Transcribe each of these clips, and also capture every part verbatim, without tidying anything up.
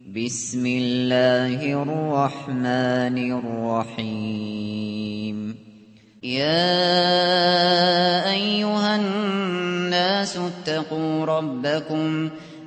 بسم الله الرحمن الرحيم يا أيها الناس اتقوا ربكم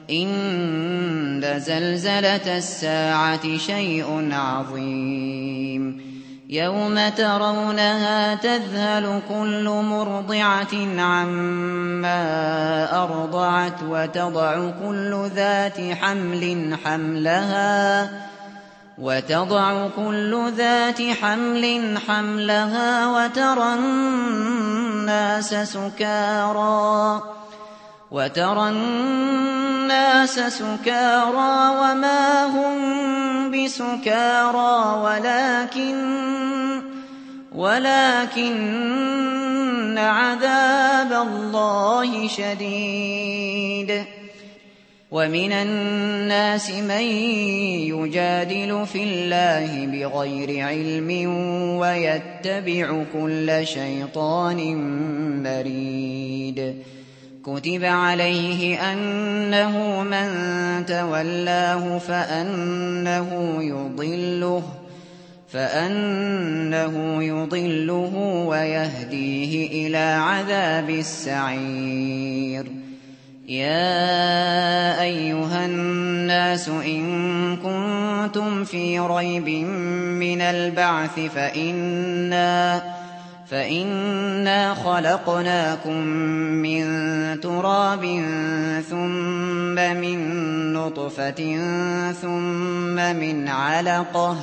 إن زلزلة الساعة شيء عظيم يوم ترونها تذهل كل مرضعة عما أرضعت وتضع كل ذات حمل حملها وتضع كل ذات حمل حملها وترى الناس سكارى وترى الناس سكارى وما هم بسكارى ولكن ولكن عذاب الله شديد ومن الناس من يجادل في الله بغير علم ويتبع كل شيطان مريد كتب عليه أنه من تولاه فأنه يضله فأنه يضله ويهديه إلى عذاب السعير يا أيها الناس إن كنتم في ريب من البعث فإنا فإنا خلقناكم من تراب ثم من نطفة ثم من علقة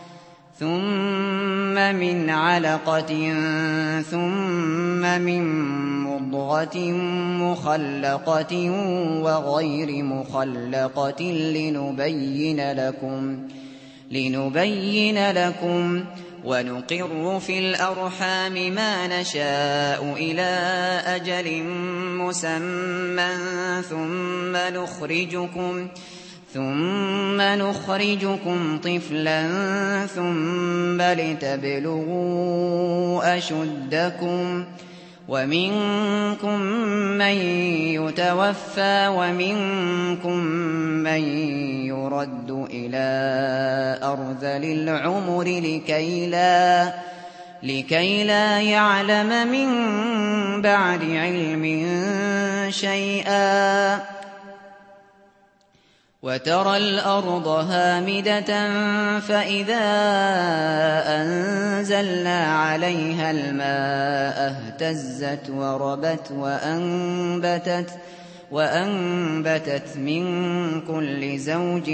ثم من علقة ثم من مضغة مخلقة وغير مخلقة لنبين لكم لنبين لكم ونقر في الأرحام ما نشاء إلى أجل مسمى ثم نخرجكم ثم نخرجكم طفلا ثم لتبلغوا أشدكم ومنكم من يتوفى ومنكم من يرد إلى أرذل العمر لكي لا, لكي لا يعلم من بعد علم شيئا وترى الأرض هامدة فإذا أنزلنا عليها الماء اهتزت وربت وأنبتت, وأنبتت من كل زوج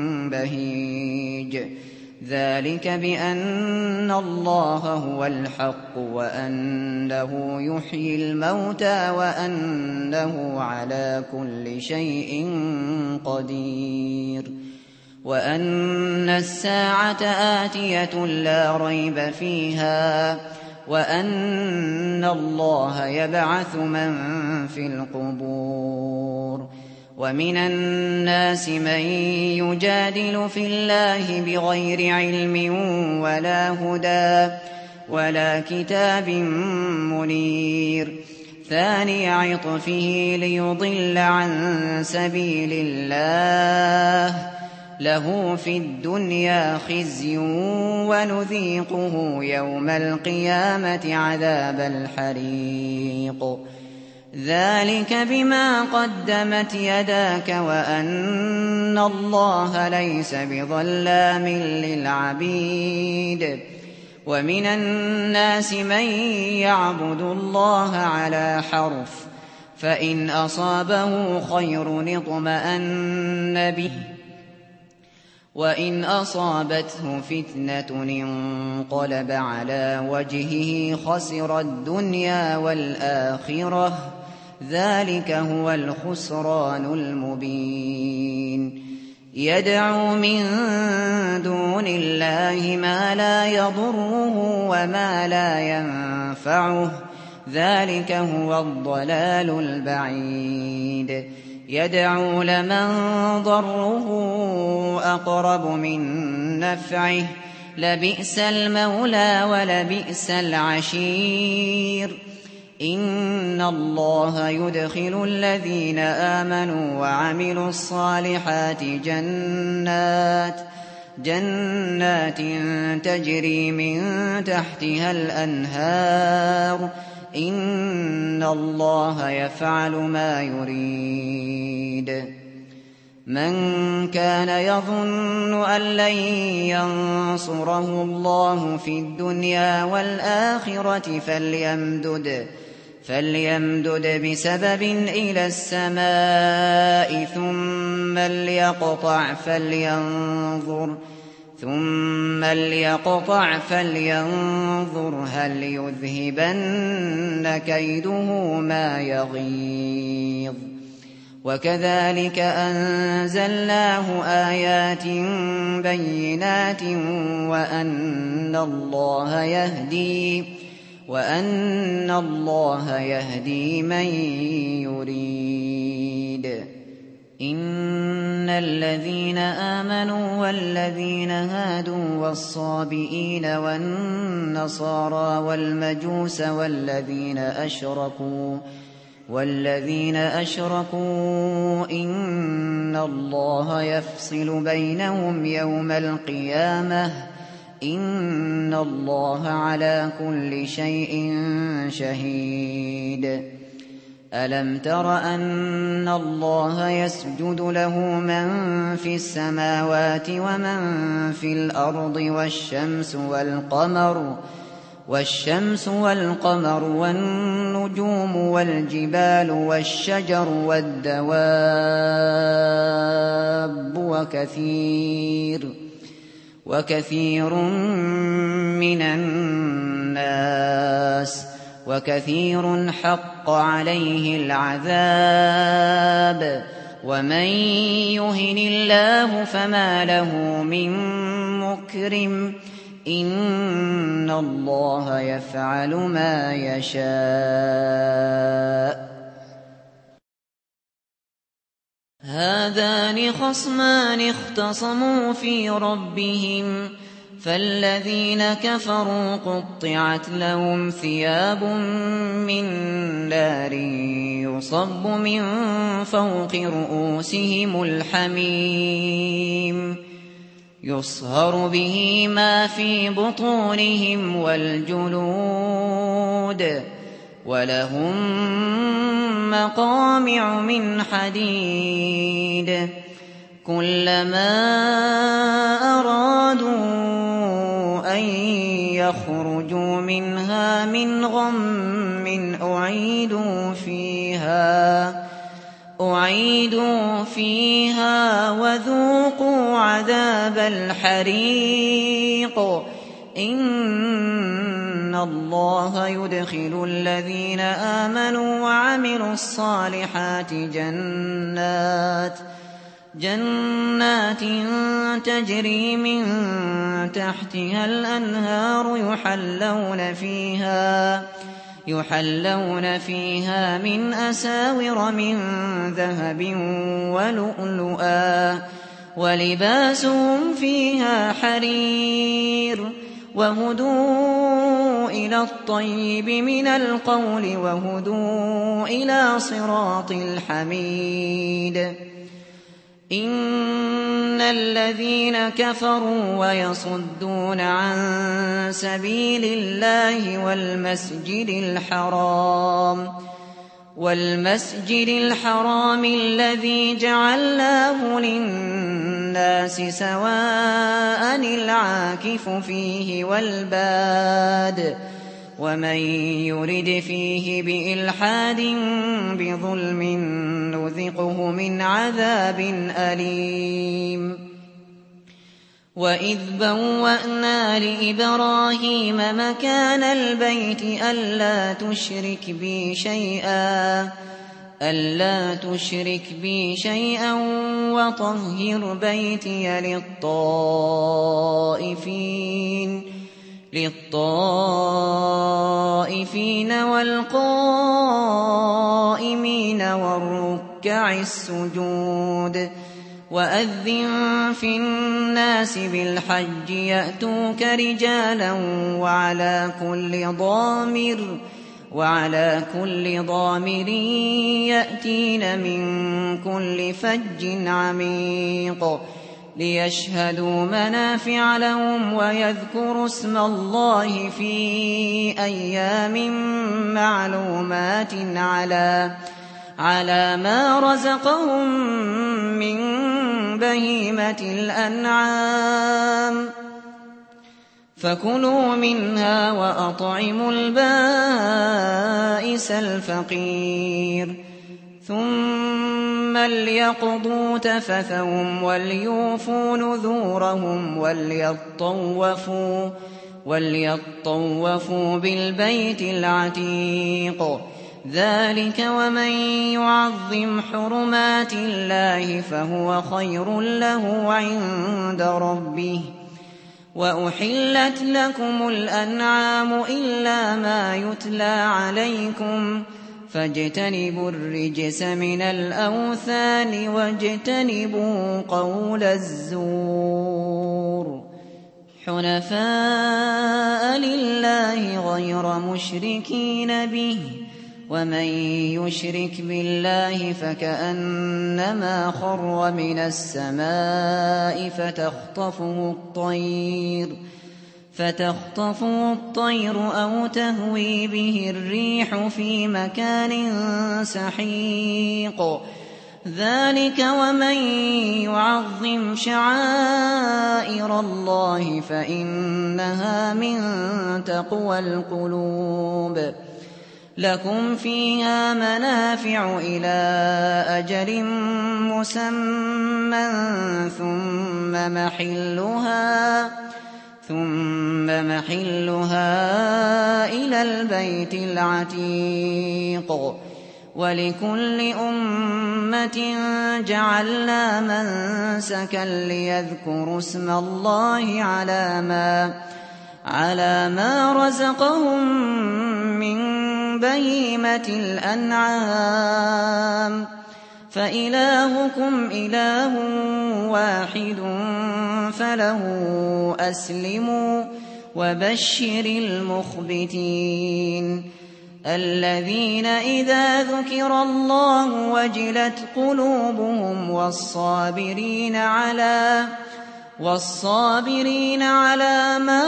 بهيج ذلك بأن الله هو الحق وأنه يحيي الموتى وأنه على كل شيء قدير وأن الساعة آتية لا ريب فيها وأن الله يبعث من في القبور ومن الناس من يجادل في الله بغير علم ولا هدى ولا كتاب منير ثاني عطفه ليضل عن سبيل الله له في الدنيا خزي ونذيقه يوم القيامة عذاب الحريق ذلك بما قدمت يداك وأن الله ليس بظلام للعبيد ومن الناس من يعبد الله على حرف فإن أصابه خير اطمأن به وإن أصابته فتنة انقلب على وجهه خسر الدنيا والآخرة ذلك هو الخسران المبين يدعو من دون الله ما لا يضره وما لا ينفعه ذلك هو الضلال البعيد يدعو لمن ضره أقرب من نفعه لبئس المولى ولبئس العشير إن الله يدخل الذين آمنوا وعملوا الصالحات جنات جنات تجري من تحتها الأنهار إن الله يفعل ما يريد. من كان يظن أن لن ينصره الله في الدنيا والآخرة فليمدد فليمدد بسبب إلى السماء ثم ليقطع فلينظر ثم ليقطع فلينظر هل يذهبن كيده ما يغيظ. وكذلك أنزلناه آيات بينات وأن الله يهدي وأن الله يهدي من يريد. إن الذين آمنوا والذين هادوا والصابئين والنصارى والمجوس والذين أشركوا والذين أشركوا إن الله يفصل بينهم يوم القيامة إن الله على كل شيء شهيد. ألم تر أن الله يسجد له من في السماوات ومن في الأرض والشمس والقمر والشمس والقمر والنجوم والجبال والشجر والدواب وكثير وكثير من الناس وكثير حق عليه العذاب ومن يهن الله فما له من مكرم إن الله يفعل ما يشاء. هذان خصمان اختصموا في ربهم فالذين كفروا قطعت لهم ثياب من نار يصب من فوق رؤوسهم الحميم يصهر به ما في بطونهم والجلود ولهم مقامع من حديد كلما أرادوا أن يخرجوا منها من غم أعيدوا فيها أعيدوا فيها وذوقوا عذاب الحريق إن الله يدخل الذين آمنوا وعملوا الصالحات جنات جنات تجري من تحتها الأنهار يحلون فيها يحلون فيها من أساور من ذهب ولؤلؤا ولباسهم فيها حرير وهدوا إلى الطيب من القول وهدوا إلى صراط الحميد. إن الذين كفروا ويصدون عن سبيل الله والمسجد الحرام والمسجد الحرام الذي جعلناه للناس سواء العاكف فيه والباد ومن يرد فيه بإلحاد بظلم نذقه من عذاب أليم. وإذ بوأنا لإبراهيم مكان البيت ألا تشرك بي شيئا ألا تشرك بي شيئا وطهر بيتي للطائفين للطائفين والقائمين والركع السجود. وأذن في الناس بالحج يأتوك رجالا وعلى كل ضامر وعلى كل ضامر يأتين من كل فج عميق ليشهدوا منافع لهم ويذكروا اسم الله في أيام معلومات على على ما رزقهم من بهيمة الأنعام فكلوا منها وأطعموا البائس الفقير ثم ليقضوا تفثهم وليوفوا نذورهم وليطوفوا وليطوفوا بالبيت العتيق ذلك ومن يعظم حرمات الله فهو خير له عند ربه وأحلت لكم الأنعام إلا ما يتلى عليكم فاجتنبوا الرجس من الأوثان واجتنبوا قول الزور حنفاء لله غير مشركين به ومن يشرك بالله فكأنما خر من السماء فتخطفه الطير فتخطفه الطير أو تهوي به الريح في مكان سحيق ذلك ومن يعظم شعائر الله فإنها من تقوى القلوب لكم فيها منافع إلى أجل مسمى ثم محلها ثم محلها إلى البيت العتيق ولكل أمة جعلنا منسكا ليذكروا اسم الله على ما على ما رزقهم من بهيمة الأنعام فإلهكم إله واحد فله أسلموا وبشر المخبتين الذين إذا ذكر الله وجلت قلوبهم والصابرين على والصابرين على ما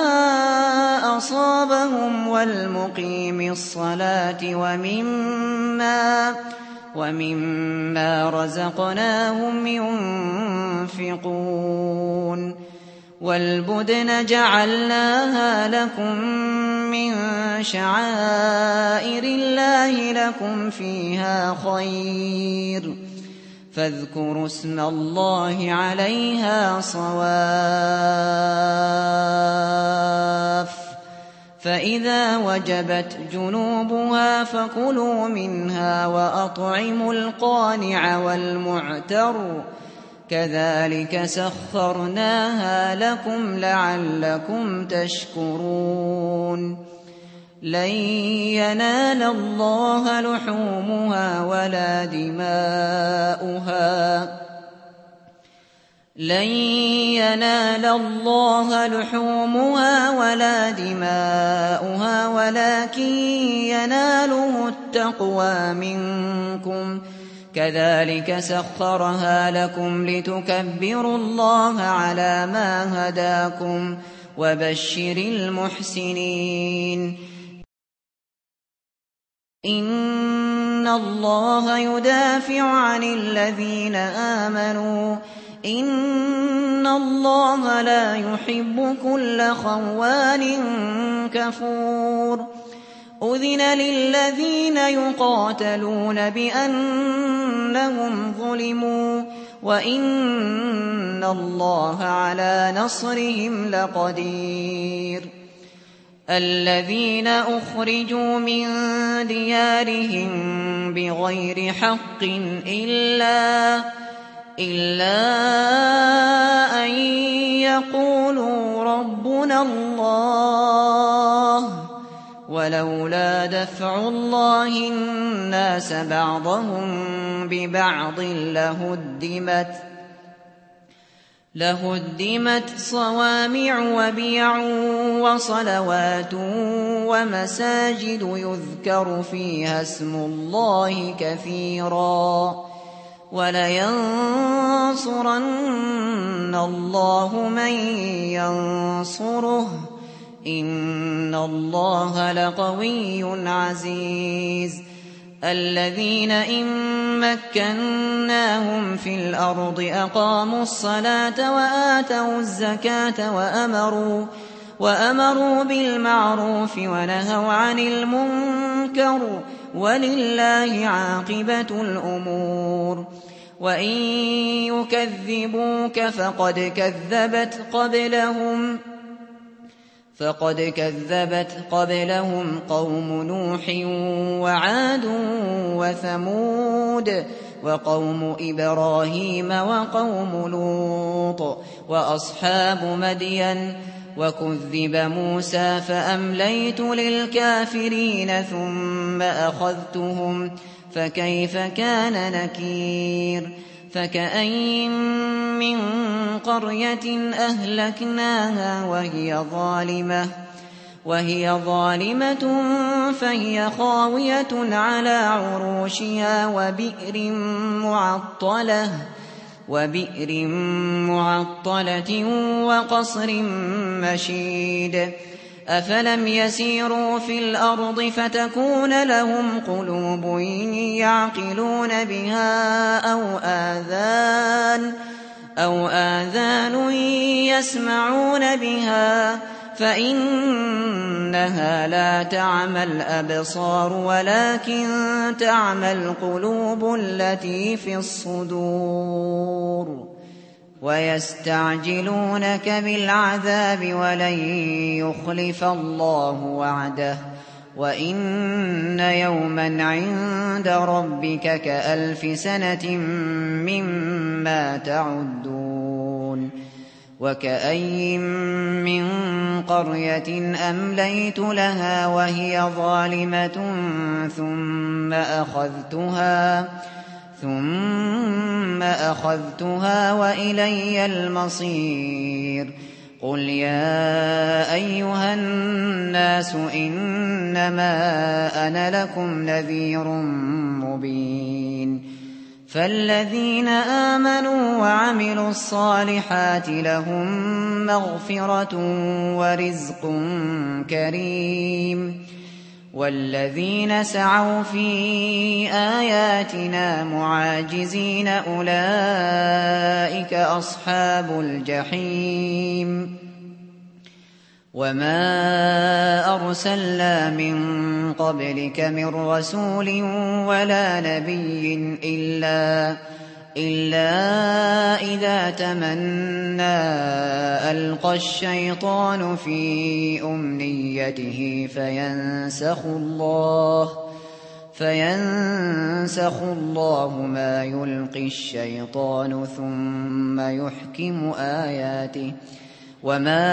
أصابهم والمقيم الصلاة ومما ومما رزقناهم ينفقون والبدن جعلناها لكم من شعائر الله لكم فيها خير فاذكروا اسم الله عليها صواف فإذا وجبت جنوبها فكلوا منها وأطعموا القانع والمعتر كذلك سخرناها لكم لعلكم تشكرون لن ينال الله لحومها ولا دماؤها لن ينال الله لحومها ولا دماؤها ولكن يناله التقوى منكم كذلك سخرها لكم لتكبروا الله على ما هداكم وبشر المحسنين إن الله يدافع عن الذين آمنوا إن الله لا يحب كل خوان كفور أذن للذين يقاتلون بأنهم ظلموا وإن الله على نصرهم لقدير الذين أخرجوا من ديارهم بغير حق إلا إلا أن يقولوا ربنا الله ولولا دفع الله الناس بعضهم ببعض لهدمت لهدمت صوامع وبيع وصلوات ومساجد يذكر فيها اسم الله كثيرا ولينصرن الله من ينصره إن الله لقوي عزيز الذين إن مكناهم في الأرض أقاموا الصلاة وآتوا الزكاة وأمروا, وأمروا بالمعروف ونهوا عن المنكر ولله عاقبة الأمور وإن يكذبوك فقد كذبت قبلهم فقد كذبت قبلهم قوم نوح وعاد وثمود وقوم إبراهيم وقوم لوط وأصحاب مدين وكذب موسى فأمليت للكافرين ثم أخذتهم فكيف كان نكير فكأين من قرية أهلكناها وهي ظالمة وهي ظالمة فهي خاوية على عروشها وبئر معطلة وبئر معطلة وقصر مشيد أفلم يسيروا في الأرض فتكون لهم قلوب يعقلون بها أو آذان أو آذان يسمعون بها فإنها لا تعمى الأبصار ولكن تعمى القلوب التي في الصدور ويستعجلونك بالعذاب ولن يخلف الله وعده وإن يوما عند ربك كألف سنة مما تعدون وكأين من قرية أمليت لها وهي ظالمة ثم أخذتها ثم أخذتها وإلي المصير قل يا أيها الناس إنما أنا لكم نذير مبين فالذين آمنوا وعملوا الصالحات لهم مغفرة ورزق كريم والذين سعوا في آياتنا معاجزين أولئك أصحاب الجحيم وما أرسلنا من قبلك من رسول ولا نبي إلا إلا إذا تمنى ألقى الشيطان في أمنيته فينسخ الله فينسخ الله ما يلقي الشيطان ثم يحكم آياته وما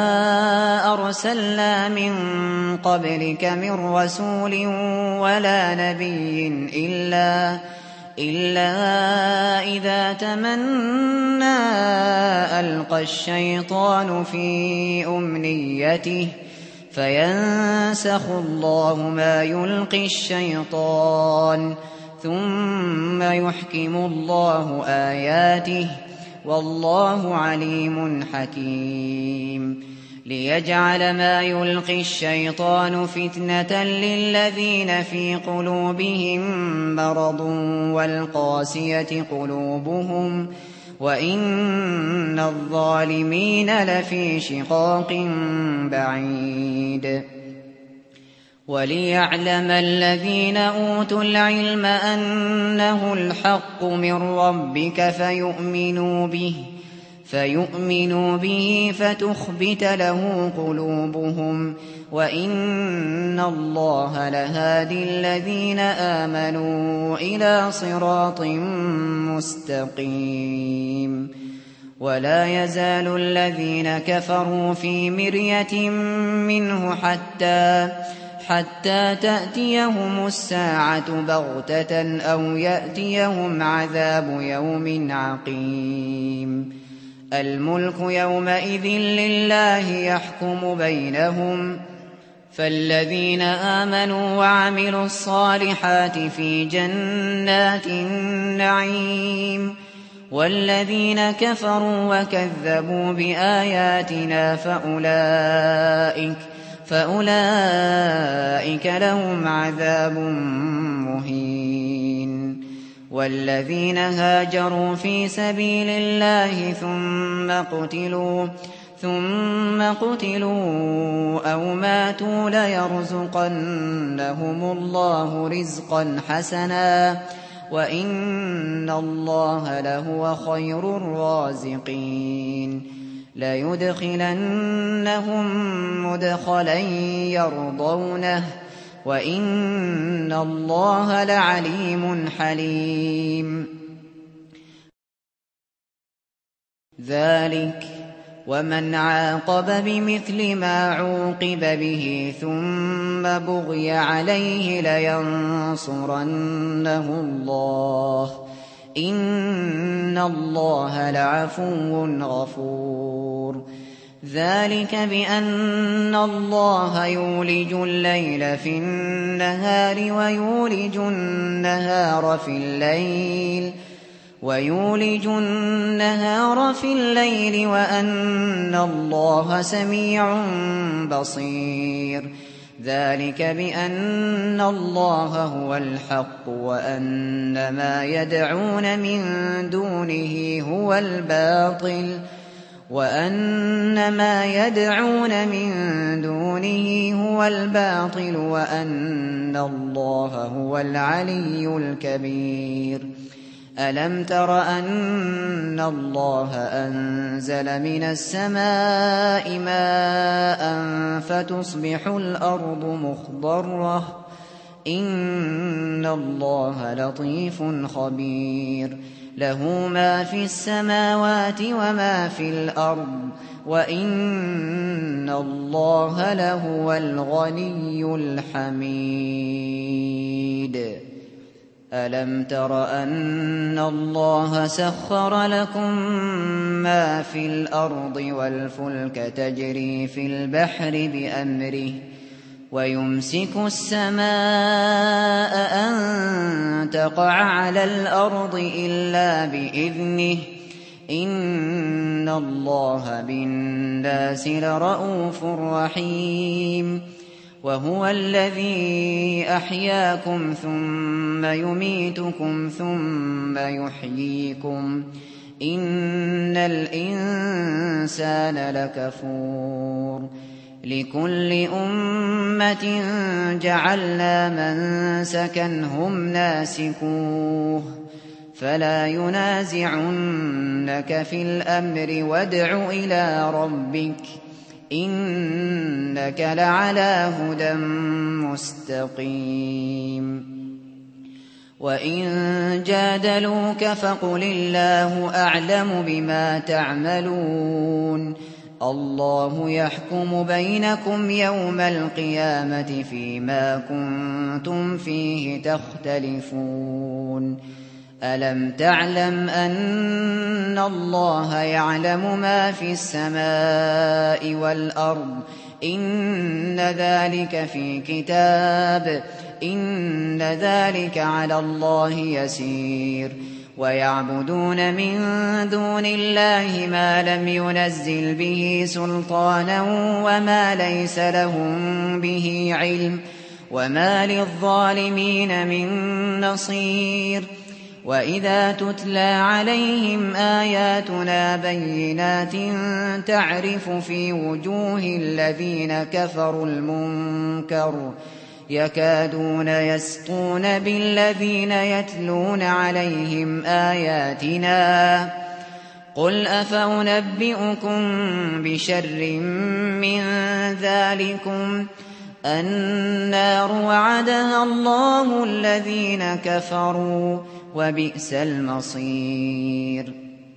أرسلنا من قبلك من رسول ولا نبي إلا إلا إذا تمنى ألقى الشيطان في أمنيته فينسخ الله ما يلقي الشيطان ثم يحكم الله آياته والله عليم حكيم ليجعل ما يلقي الشيطان فتنة للذين في قلوبهم مرض والقاسية قلوبهم وإن الظالمين لفي شقاق بعيد وليعلم الذين أوتوا العلم أنه الحق من ربك فيؤمنوا به فيؤمنوا به فتخبت له قلوبهم وإن الله لهادي الذين آمنوا إلى صراط مستقيم ولا يزال الذين كفروا في مرية منه حتى حتى تأتيهم الساعة بغتة أو يأتيهم عذاب يوم عقيم الملك يومئذ لله يحكم بينهم فالذين آمنوا وعملوا الصالحات في جنات النعيم والذين كفروا وكذبوا بآياتنا فأولئك فأولئك لهم عذاب مهين والذين هاجروا في سبيل الله ثم قتلوا ثم قتلوا أو ماتوا ليرزقنهم الله رزقا حسنا وإن الله لهو خير الرازقين ليدخلنهم مدخلا يرضونه وإن الله لعليم حليم ذلك ومن عاقب بمثل ما عوقب به ثم بغي عليه لينصرنه الله إن الله لعفو غفور ذلك بأن الله يولج الليل في النهار ويولج النهار في الليل ويولج النهار في الليل وأن الله سميع بصير ذلك بأن الله هو الحق وأن ما يدعون من دونه هو الباطل وأن ما يدعون من دونه هو الباطل وأن الله هو العلي الكبير ألم تر أن الله أنزل من السماء ماء فتصبح الأرض مخضرة إن الله لطيف خبير له ما في السماوات وما في الأرض وإن الله لهو الغني الحميد ألم تر أن الله سخر لكم ما في الأرض والفلك تجري في البحر بأمره ويمسك السماء أن تقع على الأرض إلا بإذنه إن الله بالناس لرءوف رحيم وهو الذي أحياكم ثم يميتكم ثم يحييكم إن الإنسان لكفور لكل أمة جعلنا منسكا هم ناسكوه فلا ينازعنك في الأمر وادع إلى ربك إنك لعلى هدى مستقيم وإن جادلوك فقل الله أعلم بما تعملون الله يحكم بينكم يوم القيامة فيما كنتم فيه تختلفون ألم تعلم أن الله يعلم ما في السماء والأرض إن ذلك في كتاب إن ذلك على الله يسير ويعبدون من دون الله ما لم ينزل به سلطانا وما ليس لهم به علم وما للظالمين من نصير وإذا تتلى عليهم آياتنا بينات تعرف في وجوه الذين كفروا المنكر يكادون يسطون بالذين يتلون عليهم آياتنا قل أفأنبئكم بشر من ذلكم النار وعدها الله الذين كفروا وبئس المصير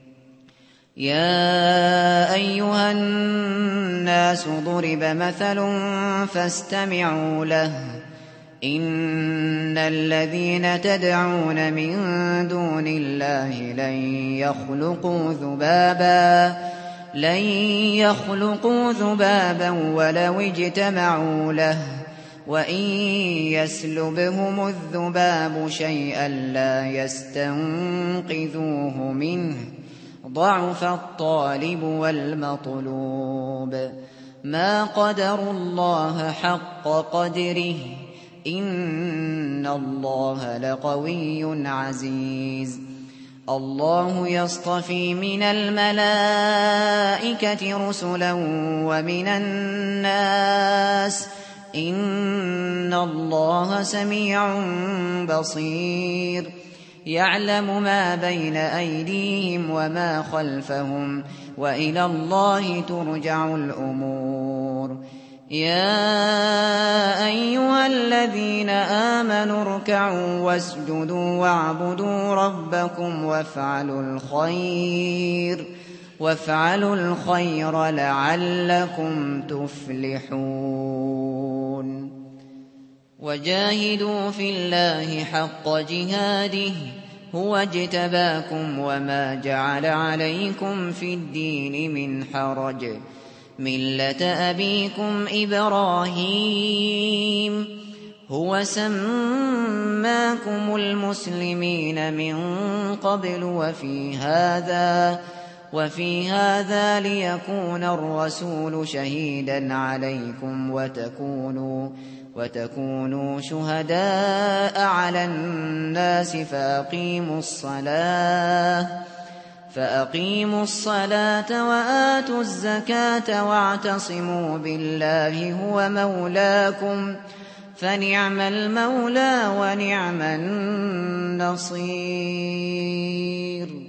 يا أيها الناس ضرب مثل فاستمعوا له إن الذين تدعون من دون الله لن يخلقوا ذبابا لن يخلقوا ذبابا ولو اجتمعوا له وإن يسلبهم الذباب شيئا لا يستنقذوه منه ضعف الطالب والمطلوب ما قدروا الله حق قدره إن الله لقوي عزيز الله يصطفي من الملائكة رسلا ومن الناس إن الله سميع بصير يعلم ما بين أيديهم وما خلفهم وإلى الله ترجع الأمور يا أيها الذين آمنوا اركعوا واسجدوا واعبدوا ربكم وافعلوا الخير وافعلوا الخير لعلكم تفلحون وجاهدوا في الله حق جهاده هو اجتباكم وما جعل عليكم في الدين من حرج ملة أبيكم إبراهيم هو سماكم المسلمين من قبل وفي هذا وفي هذا ليكون الرسول شهيدا عليكم وتكونوا وتكونوا شهداء على الناس فأقيموا الصلاة فأقيموا الصلاة وآتوا الزكاة واعتصموا بالله هو مولاكم فنعم المولى ونعم النصير